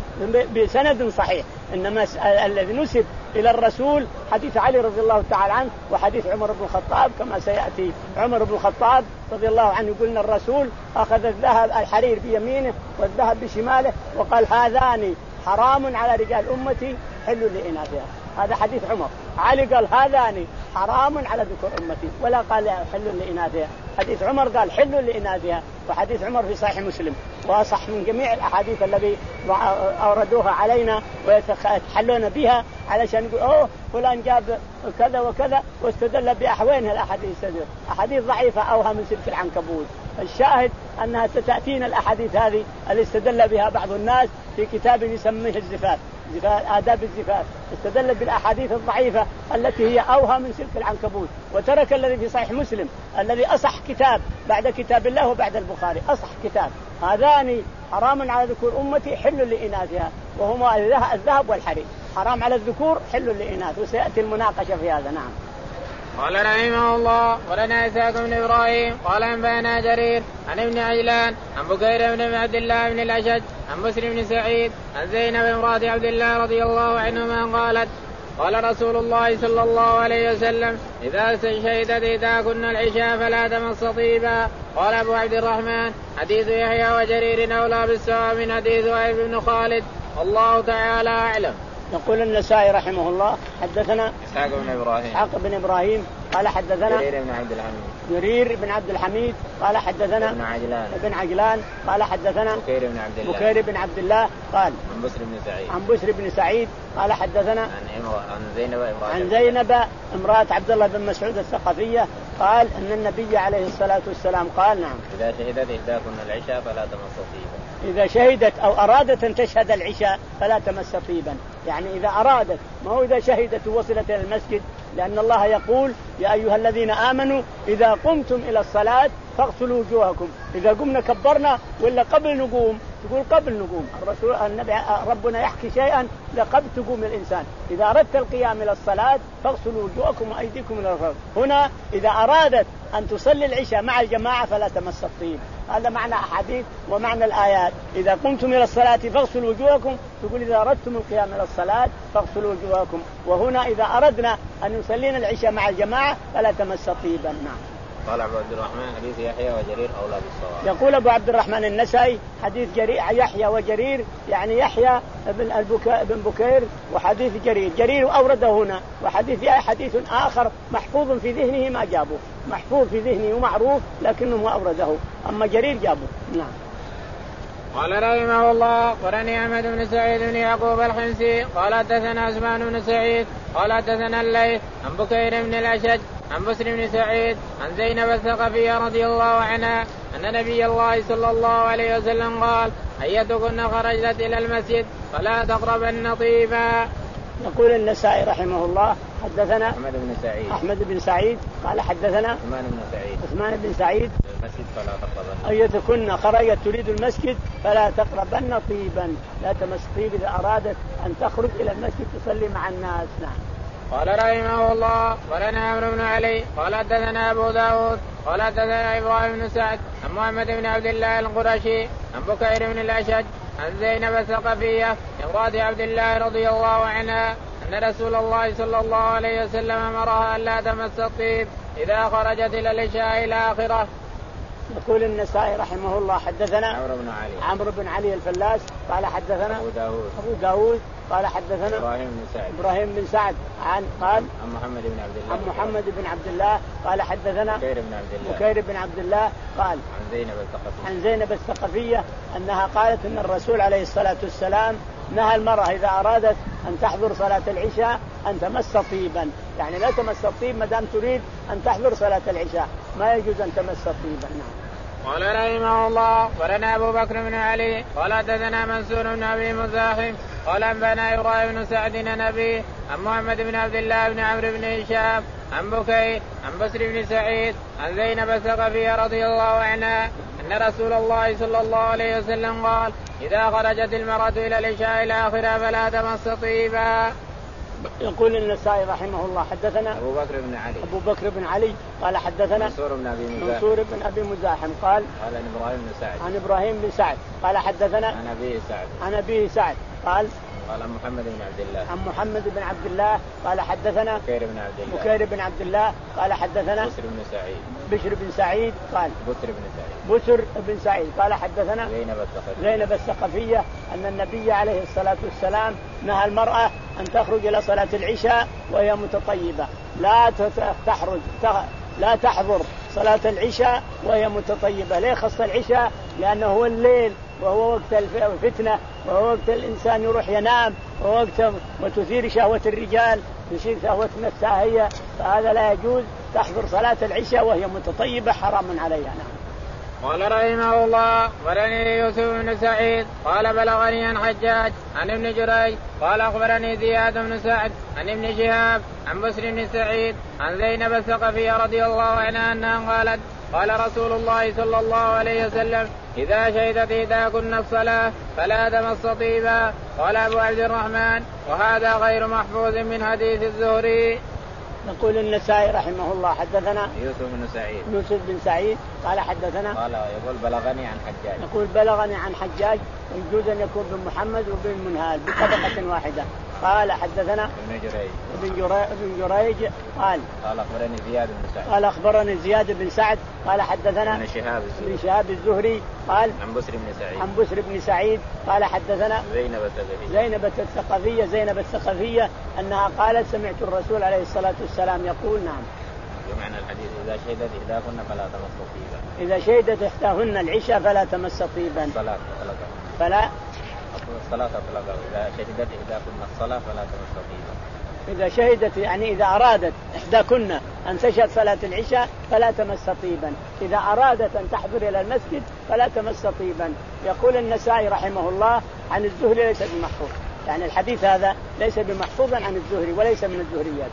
بسند صحيح. إنما الذي نسب إلى الرسول حديث علي رضي الله تعالى عنه وحديث عمر بن الخطاب كما سيأتي. عمر بن الخطاب رضي الله عنه يقول الرسول أخذ الذهب الحرير بيمينه والذهب بشماله وقال هذان حرام على رجال أمتي حل لإناثها. هذا حديث عمر. علي قال هذان حرام على ذكور أمتي ولا قال حل لإناثها. حديث عمر قال حل لإناثها. وحديث عمر في صحيح مسلم وصح من جميع الأحاديث الذي أوردوها علينا ويتحلون بها علشان يقول أوه فلان جاب كذا وكذا واستدل بأحوينها الأحاديث أحاديث ضعيفة أوها من سلك العنكبوت. الشاهد أنها ستأتينا الأحاديث هذه اللي استدل بها بعض الناس في كتاب يسميه الزفاف آداب الزفاف. استدل بالأحاديث الضعيفة التي هي أوها من سلك العنكبوت وترك الذي في صحيح مسلم الذي أصح كتاب بعد كتاب الله وبعد البخاري أصح كتاب. هذان حرام على ذكور أمتي حل لإناثها وهما الذهب والحرير. حرام على الذكور حل للإناث. وسيأتي المناقشة في هذا. نعم. قال رحمه الله ولنا إسحاق بن إبراهيم قال أنبأنا جرير عن ابن عجلان عن بكير بن عبد الله بن الأشج عن بسر بن سعيد عن زينب امرأة عبد الله رضي الله عنهما قالت قال رسول الله صلى الله عليه وسلم إذا شهدت إذا كنا العشاء فلا تمس طيبا. قال أبو عبد الرحمن حديث يحيى وجرير أولى بالصواب من حديث وهب بن خالد والله تعالى أعلم. يقول النسائي رحمه الله حدثنا إسحاق بن إبراهيم إسحاق بن إبراهيم قال حدثنا جرير بن عبد الحميد جرير بن عبد الحميد قال حدثنا ابن عجلان ابن عجلان قال حدثنا بكير بن عبد الله بكير بن عبد الله قال عن بسر بن سعيد عن بسر بن سعيد قال حدثنا عن عن زينب امرأة عن زينب امرأة عبد الله بن مسعود الثقفية قال أن النبي عليه الصلاة والسلام قال نعم إذا شهدت إحداكن العشاء فلا تمس طيبا. إذا شهدت أو أرادت أن تشهد العشاء فلا تمس طيبا، يعني إذا أرادت، ما هو إذا شهدت ووصلت إلى المسجد، لأن الله يقول يا أيها الذين آمنوا إذا قمتم إلى الصلاة فاغسلوا وجوهكم. إذا قمنا كبرنا ولا قبل نقوم؟ تقول قبل نقوم. الرسول النبي ربنا يحكي شيئا لقبل تقوم الإنسان. إذا أردت القيام إلى الصلاة فاغسلوا وجوهكم وأيديكم إلى الأرض. هنا إذا أرادت أن تصلي العشاء مع الجماعة فلا تمس الطيب. هذا معنى أحاديث ومعنى الآيات. إذا قمتم إلى الصلاة فاغسلوا وجوهكم، تقول إذا أردتم القيام إلى الصلاة فاغسلوا وجوهكم. وهنا إذا أردنا أن نصلينا العشاء مع الجماعة فلا تمس طيبا. نعم. قال أبو عبد الرحمن حديث يحيى وجرير أولى بالصواب. يقول أبو عبد الرحمن النسائي حديث جرير يحيى وجرير، يعني يحيى بن البكا بن بكير وحديث جرير جرير أورده هنا، وحديث يحيى حديث آخر محفوظ في ذهنه ما جابه، محفوظ في ذهنه ومعروف لكنه ما أورده، أما جرير جابه. نعم. قال رحمه الله قرني أحمد بن سعيد بن يعقوب الحمصي قال حدثنا عثمان بن سعيد قال حدثنا الليث عن بكير بن الأشج عن بسر بن سعيد عن زينب الثقفية رضي الله عنها أن نبي الله صلى الله عليه وسلم قال أيتكن خرجت إلى المسجد فلا تقربن طيبا. يقول النسائي رحمه الله حدثنا أحمد بن سعيد أحمد بن سعيد قال حدثنا عثمان بن سعيد عثمان بن سعيد المسجد فلا تقربن أيتكن خرجت تريد المسجد فلا تقربن طيبا، لا تمس طيب إذا أرادت أن تخرج إلى المسجد تصلي مع الناس. نعم. قال رحمه الله ولنا عمرو بن علي قال حدثنا أبو داود قال حدثنا إبراهيم بن سعد عن محمد بن عبد الله القرشي عن بكير بن الأشج عن زينب الثقفية امرأة عبد الله رضي الله عنها أن رسول الله صلى الله عليه وسلم أمرها أن لا تمس الطيب إذا خرجت إلى العشاء إلى آخره. يقول النسائي رحمه الله حدثنا عمرو بن علي عمرو بن علي الفلاس قال حدثنا أبو داود أبو داود قال حدثنا إبراهيم بن سعد إبراهيم بن سعد عن قال عن محمد بن عبد الله عن محمد بن عبد الله قال حدثنا بكير بن عبد الله بكير بن عبد الله قال عن زينب الثقفية عن زينب الثقفية أنها قالت أن الرسول عليه الصلاة والسلام نهى المرأة إذا أرادت أن تحضر صلاة العشاء أن تمس طيبا، يعني لا تمس الطيب ما دام تريد أن تحضر صلاة العشاء، ما يجوز أن تمس طيبا. نعم. قال رحمه الله ولنا أبو بكر بن علي قال حدثنا منصور بن أبي مزاحم قال أنبأنا إبراهيم بن سعد نبي عن محمد بن عبد الله بن عمرو بن هشام عن بكير عن بسر بن سعيد عن زينب الثقفية رضي الله عنها أن رسول الله صلى الله عليه وسلم قال إذا خرجت المرأة إلى العشاء إلى آخرها فلا تمس طيبا. يقول النسائي رحمه الله حدثنا أبو بكر بن علي أبو بكر بن علي قال حدثنا منصور بن أبي مزاحم منصور بن أبي مزاحم قال قال عن إبراهيم بن سعد عن إبراهيم بن سعد قال حدثنا عن أبيه سعد عن أبيه سعد قال قال عن محمد بن عبد الله عن محمد بن عبد الله قال حدثنا بكير بن عبد الله بكير بن عبد الله قال حدثنا بسر بن سعيد بشر بن سعيد قال بسر بن سعيد بسر بن سعيد قال حدثنا زينب الثقفية زينب الثقفية أن النبي عليه الصلاة والسلام نهى المرأة أن تخرج إلى صلاة العشاء وهي متطيبة، لا تخرج لا تحضر صلاة العشاء وهي متطيبة. ليه خص العشاء؟ لأنه هو الليل وهو وقت الفتنة وهو وقت الإنسان يروح ينام ووقت وتثير شهوة الرجال تثير شهوة نفسها هي، فهذا لا يجوز تحضر صلاة العشاء وهي متطيبة، حرام عليها. نعم. قال رحمه الله ورني يوسف بن سعيد قال بلغني عن حجاج عن ابن جريج قال أخبرني زياد بن سعد عن ابن شهاب عن بسر بن سعيد عن زينب الثقفية رضي الله عنها أنها قالت قال رسول الله صلى الله عليه وسلم إذا شهدت إحداكن الصلاة فلا تمس طيبا. قال أبو عبد الرحمن وهذا غير محفوظ من حديث الزهري. يقول النسائي رحمه الله حدثنا يوسف بن سعيد يوسف بن سعيد قال حدثنا قال يقول بلغني عن حجاج يقول بلغني عن حجاج، يجوز أن يكون بن محمد وبن منهال بطبقة واحدة، قال حدثنا ابن جريج ابن جريج, ابن جريج قال قال أخبرني زياد بن سعد قال أخبرني زياد بن سعد قال حدثنا ابن شهاب ابن شهاب الزهري قال عن بسر بن سعيد عن بسر بن سعيد قال حدثنا زينب الثقفية زينب الثقفية زينب الثقفية أنها قالت سمعت الرسول عليه الصلاة والسلام يقول نعم بمعنى الحديث إذا شهدت إحداكن فلا تمس طيبا إذا شهدت إحداهن العشاء فلا تمس طيبا الصلاة أطلقها فلا الصلاة أطلقها إذا شهدت إحداكن الصلاة فلا تمس طيبا إذا شهدت يعني إذا أرادت إحداكن أن تشهد صلاة العشاء فلا تمس طيبا إذا أرادت أن تحضر إلى المسجد فلا تمس طيبا. يقول النسائي رحمه الله عن الزهري ليس بمحفوظ يعني الحديث هذا ليس بمحفوظا عن الزهري وليس من الزهريات.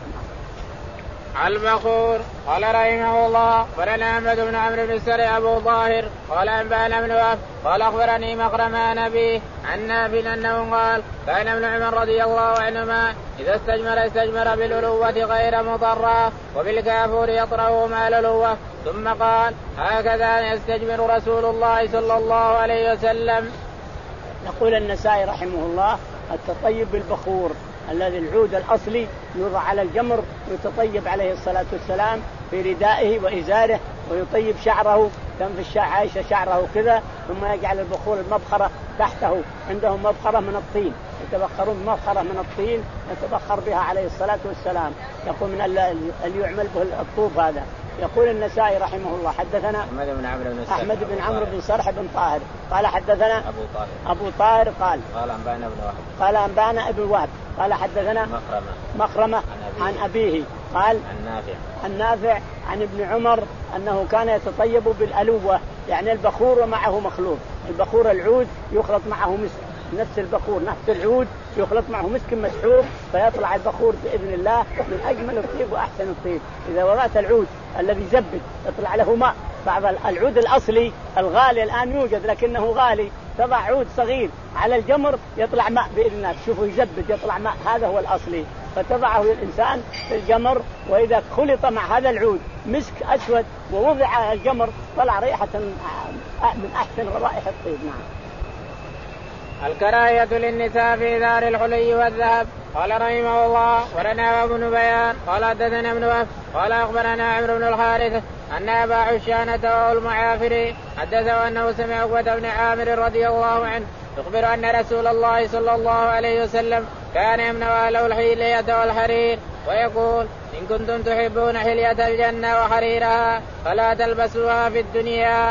البخور قال رحمه الله أخبرنا أحمد بن عمرو بن السري أبو ظاهر قال أنبأنا بن وهب قال أخبرني مخرمة نبي عن نافع أنه قال كان ابن عمر رضي الله عنهما إذا استجمر استجمر بالألوة غير مضرة وبالكافور يطرأه مع الألوة ثم قال هكذا يستجمر رسول الله صلى الله عليه وسلم. يقول النسائي رحمه الله التطيب بالبخور الذي العود الأصلي يوضع على الجمر ويتطيب عليه الصلاة والسلام في ردائه وإزاره ويطيب شعره تنفش عائشة شعره كذا ثم يجعل البخور المبخرة تحته عندهم مبخرة من الطين يتبخرون مبخرة من الطين يتبخر بها عليه الصلاة والسلام. يقول من اللي يعمل به الطوب هذا. يقول النسائي رحمه الله حدثنا أحمد بن عمرو بن أحمد بن عمرو بن صرح بن طاهر قال حدثنا أبو طاهر أبو طاهر قال قال أنبأنا ابن وهب قال أنبأنا ابن وهب قال حدثنا مخرمة مخرمة عن أبيه قال عن نافع عن نافع عن ابن عمر أنه كان يتطيب بالألوة يعني البخور ومعه مخلوط. البخور العود يخلط معه مسك نفس البخور نفس العود يخلط معه مسك مسحوب فيطلع البخور بإذن الله من أجمل الطيب وأحسن الطيب. إذا وضعت العود الذي زبد يطلع له ماء. بعض العود الأصلي الغالي الآن يوجد لكنه غالي تضع عود صغير على الجمر يطلع ماء بإذن الله تشوفه يزبد يطلع ماء هذا هو الأصلي فتضعه الإنسان في الجمر وإذا خلط مع هذا العود مسك أسود ووضع على الجمر طلع ريحة من أحسن روائح الطيب. نعم. الكراهية للنساء في دار الحلي والذهب قال رحمه الله ورنا ابن بيان قال حدثنا ابن وهب قال أخبرنا عمرو بن الحارث أن أبا عشانة وهو المعافري حدثه أنه سمع عقبة بن عامر رضي الله عنه يخبر أن رسول الله صلى الله عليه وسلم كان يمنع أهله الحلية والحرير ويقول إن كنتم تحبون حلية الجنة وحريرها فلا تلبسوها في الدنيا.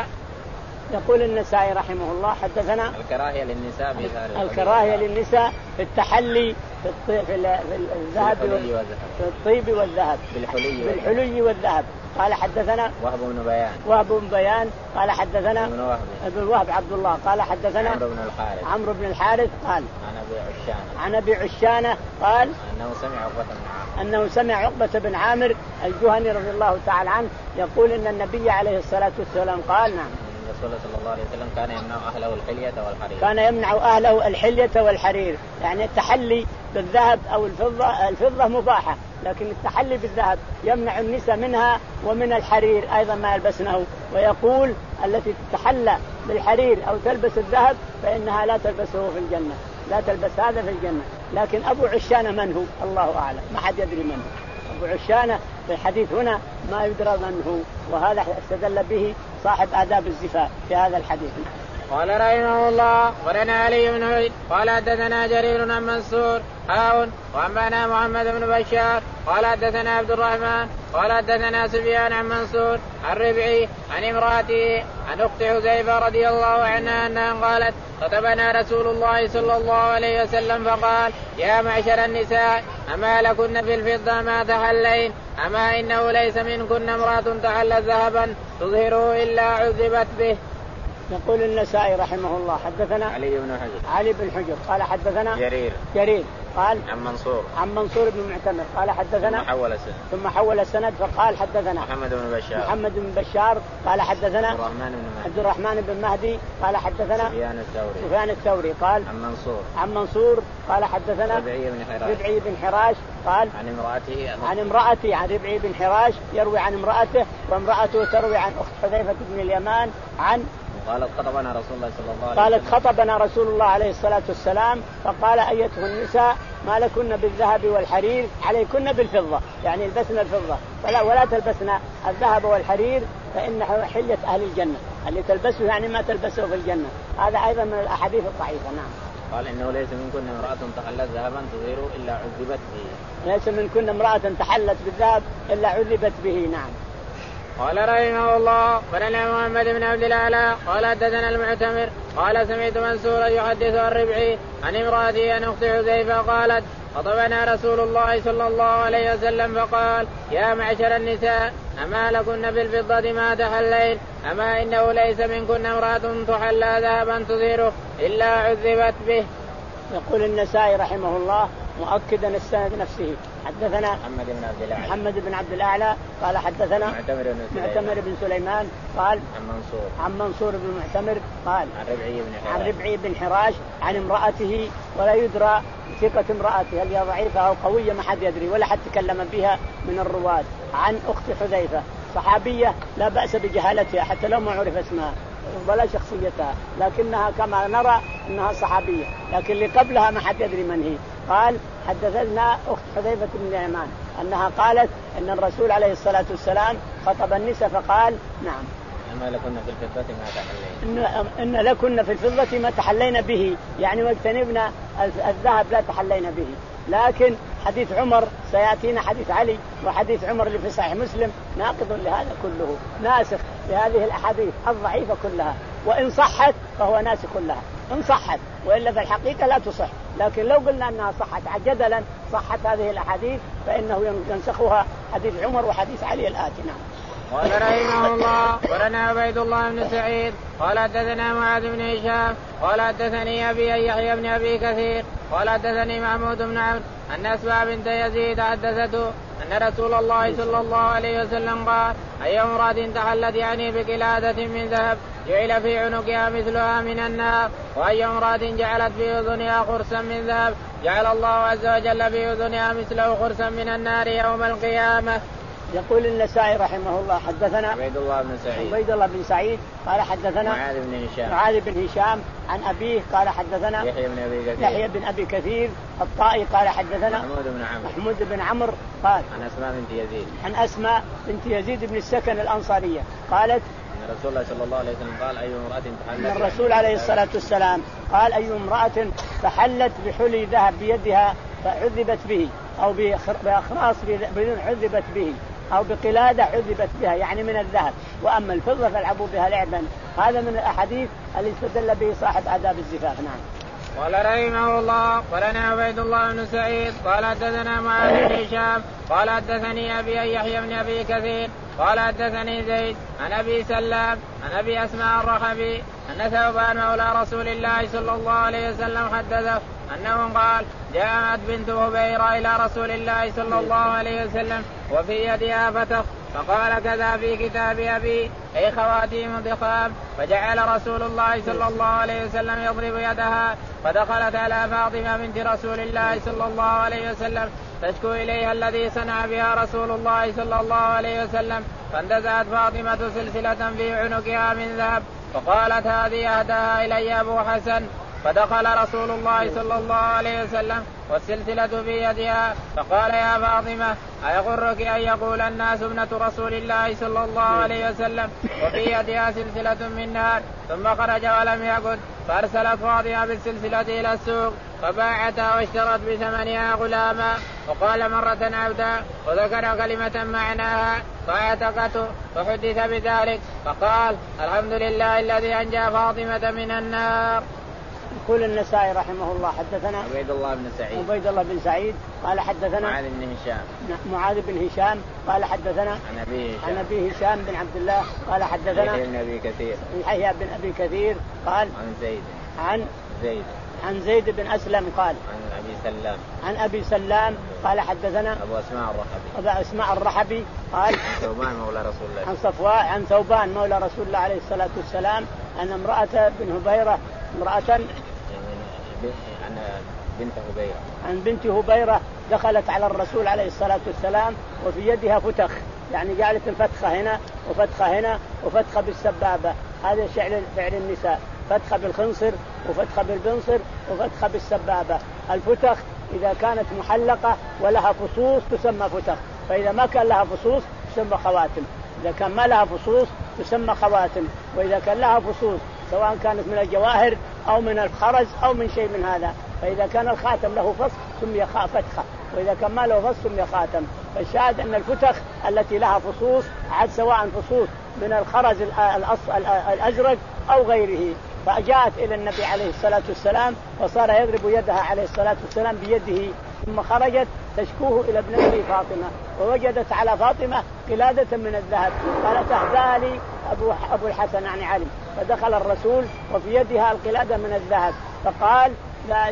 يقول النسائي رحمه الله حدثنا الكراهية للنساء في دار الكراهية للنساء في التحلي في, الطي... في الذهب في الطيب والذهب بالحلي, بالحلي والذهب. قال حدثنا وهب بن بيان وهب بن بيان قال حدثنا ابن وهب ابن وهب عبد الله قال حدثنا عمرو بن الحارث عمرو بن الحارث قال عن أبي عشانة عن أبي عشانة قال أنه سمع عقبة بن عامر أنه سمع عقبة بن عامر الجهني رضي الله تعالى عنه يقول إن النبي عليه الصلاة والسلام قال نعم الرسول صلى الله عليه وسلم كان يمنع أهله الحلية والحرير كان يمنع أهله الحلية والحرير يعني التحلي بالذهب أو الفضة الفضة مباحة لكن التحلي بالذهب يمنع النساء منها ومن الحرير أيضا ما يلبسنه. ويقول التي تتحلى بالحرير أو تلبس الذهب فإنها لا تلبسه في الجنة لا تلبس هذا في الجنة. لكن أبو عشانة من هو الله أعلم ما حد يدري من هو أبو عشانة في الحديث هنا ما يدرى من هو وهذا استدل به صاحب آداب الزفاف في هذا الحديث. قال رحمه الله ورنا علي بن عيد قال حدثنا جرير عن منصور هاون وأنبأنا محمد بن بشار قال حدثنا عبد الرحمن قال حدثنا سفيان عن منصور عن ربعي عن امرأته عن أخت حذيفة رضي الله عنها أنها قالت خطبنا رسول الله صلى الله عليه وسلم فقال يا معشر النساء أما لكن في الفضة ما تحلين أما إنه ليس منكن امرأة تحل ذهبا تظهره إلا عذبت به. يقول النسائي رحمه الله حدثنا علي بن حجر علي بن حجر قال حدثنا جرير جرير قال عن منصور عن منصور بن معتمر قال حدثنا ثم حول السند ثم حول السند فقال حدثنا محمد بن بشار محمد بن بشار قال حدثنا عبد الرحمن بن مهدي عبد الرحمن بن مهدي قال حدثنا سفيان الثوري سفيان الثوري قال عن منصور عن منصور قال حدثنا ربعي بن حراش ربعي بن حراش قال عن امرأته عن امرأته عن ربعي بن حراش يروي عن امرأته وامرأته تروي عن أخت حذيفة بن اليمان عن قالت خطبنا رسول الله صلى الله عليه وسلم قالت خطبنا رسول الله عليه الصلاة والسلام فقال أيتها النساء ما لكن بالذهب والحرير عليكن بالفضة، يعني البسنا الفضة ولا, ولا تلبسنا الذهب والحرير فإنها حلية أهل الجنة، اللي تلبسه يعني ما تلبسه في الجنة. هذا أيضا من الأحاديث الضعيفة. نعم. قال إنه ليس منكن امرأة تحلت ذهبا تظهر إلا عذبت به. ليس منكن امرأة تحلت بالذهب إلا عذبت به. نعم. قال رحمه الله قال محمد بن عبد الأعلى قال حدثنا المعتمر قال سمعت منصورا يحدث عن ربعي عن امرأتي عن أخت حذيفة قالت خطبنا رسول الله صلى الله عليه وسلم فقال يا معشر النساء أما لكن بالفضة ما تحلين أما إنه ليس منكن امرأة تحلى ذهبا تظهره إلا عذبت به. يقول النسائي رحمه الله مؤكدا السند نفسه حدثنا محمد بن عبد الأعلى محمد بن عبد الأعلى قال حدثنا معتمر بن سليمان معتمر بن سليمان قال عن منصور عن منصور بن معتمر قال عن ربعي بن حراش عن ربعي بن حراش عن امرأته ولا يدرى ثقة امرأته هل هي ضعيفة أو قوية ما حد يدري ولا حد تكلم بها من الرواة. عن أخت حذيفة صحابية لا بأس بجهالتها حتى لو ما عرف اسمها ولا شخصيتها، لكنها كما نرى أنها صحابية، لكن اللي قبلها ما حد يدري من هي. قال حدثتنا أخت حذيفة بن اليمان أنها قالت أن الرسول عليه الصلاة والسلام خطب النساء فقال نعم أما لكن في الفضة ما تحلين إن, إن لكن في الفضة ما تحلين به، يعني واجتنبنا الذهب لا تحلين به. لكن حديث عمر سيأتينا حديث علي وحديث عمر اللي في صحيح مسلم ناقض لهذا كله ناسخ لهذه الأحاديث الضعيفة كلها، وإن صحت فهو ناسخ لها إن صحت، وإلا في الحقيقة لا تصح. لكن لو قلنا أنها صحت جدلا صحت هذه الأحاديث فإنه ينسخها حديث عمر وحديث علي الآتي. نعم. قال رحمه الله ولنا عبيد الله بن سعيد قال حدثنا معاذ بن هشام قال حدثني أبي يحيى بن أبي كثير قال حدثني محمود بن عبد أن أسماء بنت يزيد حدثته أن رسول الله صلى الله عليه وسلم قال أي امرأة تحلت يعني بقلادة من ذهب جعل في عنقها مثلها من النار، وأي امرأة جعلت في أذنها خرسا من ذهب جعل الله عز وجل في أذنها مثله خرسا من النار يوم القيامة. يقول النسائي رحمه الله حدثنا عبيد الله بن سعيد عبيد الله بن سعيد قال حدثنا معاذ بن هشام معاذ بن هشام عن أبيه قال حدثنا يحيى بن أبي كثير يحيى بن أبي كثير الطائي قال حدثنا محمود بن عمرو محمود بن عمرو قال عن أسماء بنت يزيد عن أسماء بنت يزيد بن السكن الأنصارية قالت أن رسول الله صلى الله عليه وسلم قال أي امرأة تحلت أن الرسول عليه الصلاة والسلام قال أي امرأة تحلت بحلي ذهب بيدها فعذبت به أو بأخراص عذبت به أو بقلادة عذبت بها يعني من الذهب، وأما الفضة فالعبوا بها لعبا. هذا من الأحاديث اللي استدل به صاحب آداب الزفاف. نعم. قال رحمه الله ولنا عبيد الله بن سعيد قال حدثنا معاذ بن هشام قال حدثني أبي يحيى بن أبي كثير قال حدثني زيد عن أبي سلام عن أبي أسماء الرحبي أن ثوبان مولى رسول الله صلى الله عليه وسلم حدثه أنه قال جاءت بنت هبيرة إلى رسول الله صلى الله عليه وسلم وفي يدها فتخ فقال كذا في كتاب أبي أي خواتيم ضخام، فجعل رسول الله صلى الله عليه وسلم يضرب يدها فدخلت على فاطمة بنت رسول الله صلى الله عليه وسلم تشكو إليها الذي صنع بها رسول الله صلى الله عليه وسلم، فانتزعت فاطمة سلسلة في عنقها من ذهب فقالت هذه أهداها إلي أبو حسن، فدخل رسول الله صلى الله عليه وسلم والسلسلة في يدها فقال يا فاطمة أيغرك أن يقول الناس ابنة رسول الله صلى الله عليه وسلم وفي يدها سلسلة من نار، ثم خرج ولم يقل، فأرسلت فاطمة بالسلسلة إلى السوق فباعتها واشترت بثمنها غلاما وقال مرة عبدا وذكر كلمة معناها فاعتقته فحدث بذلك فقال الحمد لله الذي أنجى فاطمة من النار. يقول النسائي رحمه الله حدثنا عبيد الله بن سعيد عبيد الله بن سعيد قال حدثنا معاذ بن هشام معاذ بن هشام قال حدثنا عن أبي هشام عن أبي هشام بن عبد الله قال حدثنا يحيى بن أبي كثير يحيى بن أبي كثير قال عن زيد عن زيد عن زيد بن أسلم قال عن أبي سلام عن أبي سلام قال حدثنا أبو أسماء الرحبي أبو أسماء الرحبي قال عن ثوبان مولى رسول الله عن صفواء عن ثوبان مولى رسول الله عليه الصلاة والسلام أن امرأة بن هبيرة امرأة عن بنت هبيرة عن بنت هبيرة دخلت على الرسول عليه الصلاة والسلام وفي يدها فتخ، يعني جعلت فتخة هنا وفتخة هنا وفتخة بالسبابة، هذا فعل فعل النساء، فتخة بالخنصر وفتخة بالبنصر وفتخة بالسبابة. الفتخ إذا كانت محلقة ولها فصوص تسمى فتخ، فإذا ما كان لها فصوص تسمى خواتم. إذا كان ما لها فصوص تسمى خواتم، وإذا كان لها فصوص سواء كانت من الجواهر أو من الخرز أو من شيء من هذا، فإذا كان الخاتم له فص سمي فتخة، وإذا كان ما له فص سمي خاتم. فالشاهد أن الفتخ التي لها فصوص عاد سواء فصوص من الخرز الأزرق أو غيره. فجاءت إلى النبي عليه الصلاة والسلام وصار يضرب يدها عليه الصلاة والسلام بيده، ثم خرجت تشكوه إلى ابنته فاطمة، ووجدت على فاطمة قلادة من الذهب، قالت اهداها لي أبو, أبو الحسن يعني علي. فدخل الرسول وفي يدها القلادة من الذهب، فقال لا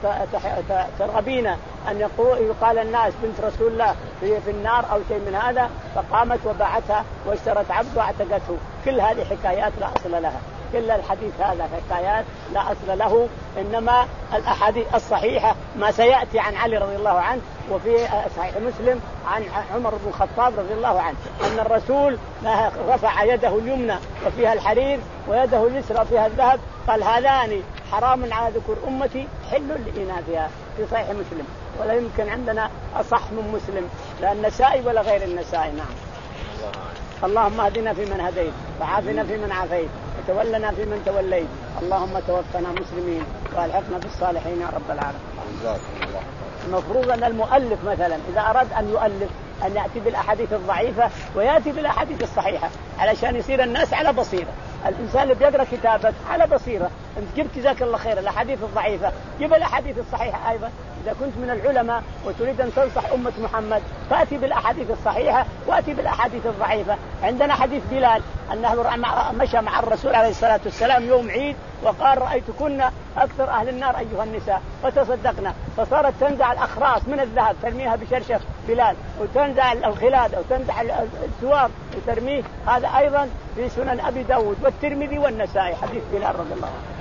ترغبين أن يقال الناس بنت رسول الله هي في النار أو شيء من هذا؟ فقامت وباعتها واشترت عبد واعتقته. كل هذه حكايات لا أصل لها، كل الحديث هذا حكايات لا أصل له، إنما الأحاديث الصحيحة ما سيأتي عن علي رضي الله عنه، وفي صحيح مسلم عن عمر بن الخطاب رضي الله عنه أن الرسول رفع يده اليمنى وفيها الحرير ويده اليسرى فيها الذهب، قال هذان حرام على ذكور أمتي حل لإناثها، في صحيح مسلم. ولا يمكن عندنا أصح من مسلم، لا النسائي ولا غير النسائي. نعم. اللهم اهدنا فيمن هديت، وعافنا فيمن عافيت، وتولنا فيمن توليت، اللهم توفنا مسلمين والحقنا بالصالحين يا رب العالمين. المفروض أن المؤلف مثلا إذا أراد أن يؤلف أن يأتي بالأحاديث الضعيفة ويأتي بالأحاديث الصحيحة علشان يصير الناس على بصيرة. الإنسان اللي بيقرأ كتابك على بصيرة، أنت جبت جزاك الله خير الأحاديث الضعيفة، جيب الأحاديث الصحيحة أيضا. إذا كنت من العلماء وتريد أن تنصح أمة محمد فأتي بالأحاديث الصحيحة وأتي بالأحاديث الضعيفة. عندنا حديث بلال أنه مشى مع الرسول عليه الصلاة والسلام يوم عيد وقال رأيتكن أكثر أهل النار أيها النساء، فتصدقنا، فصارت تنزع الأخراس من الذهب ترميها بشرشف بلال، وتنزع الخلاد أو تنزع السوار وترميه. هذا أيضا في سنن أبي داود والترمذي والنسائي، حديث بلال رضي الله عنه.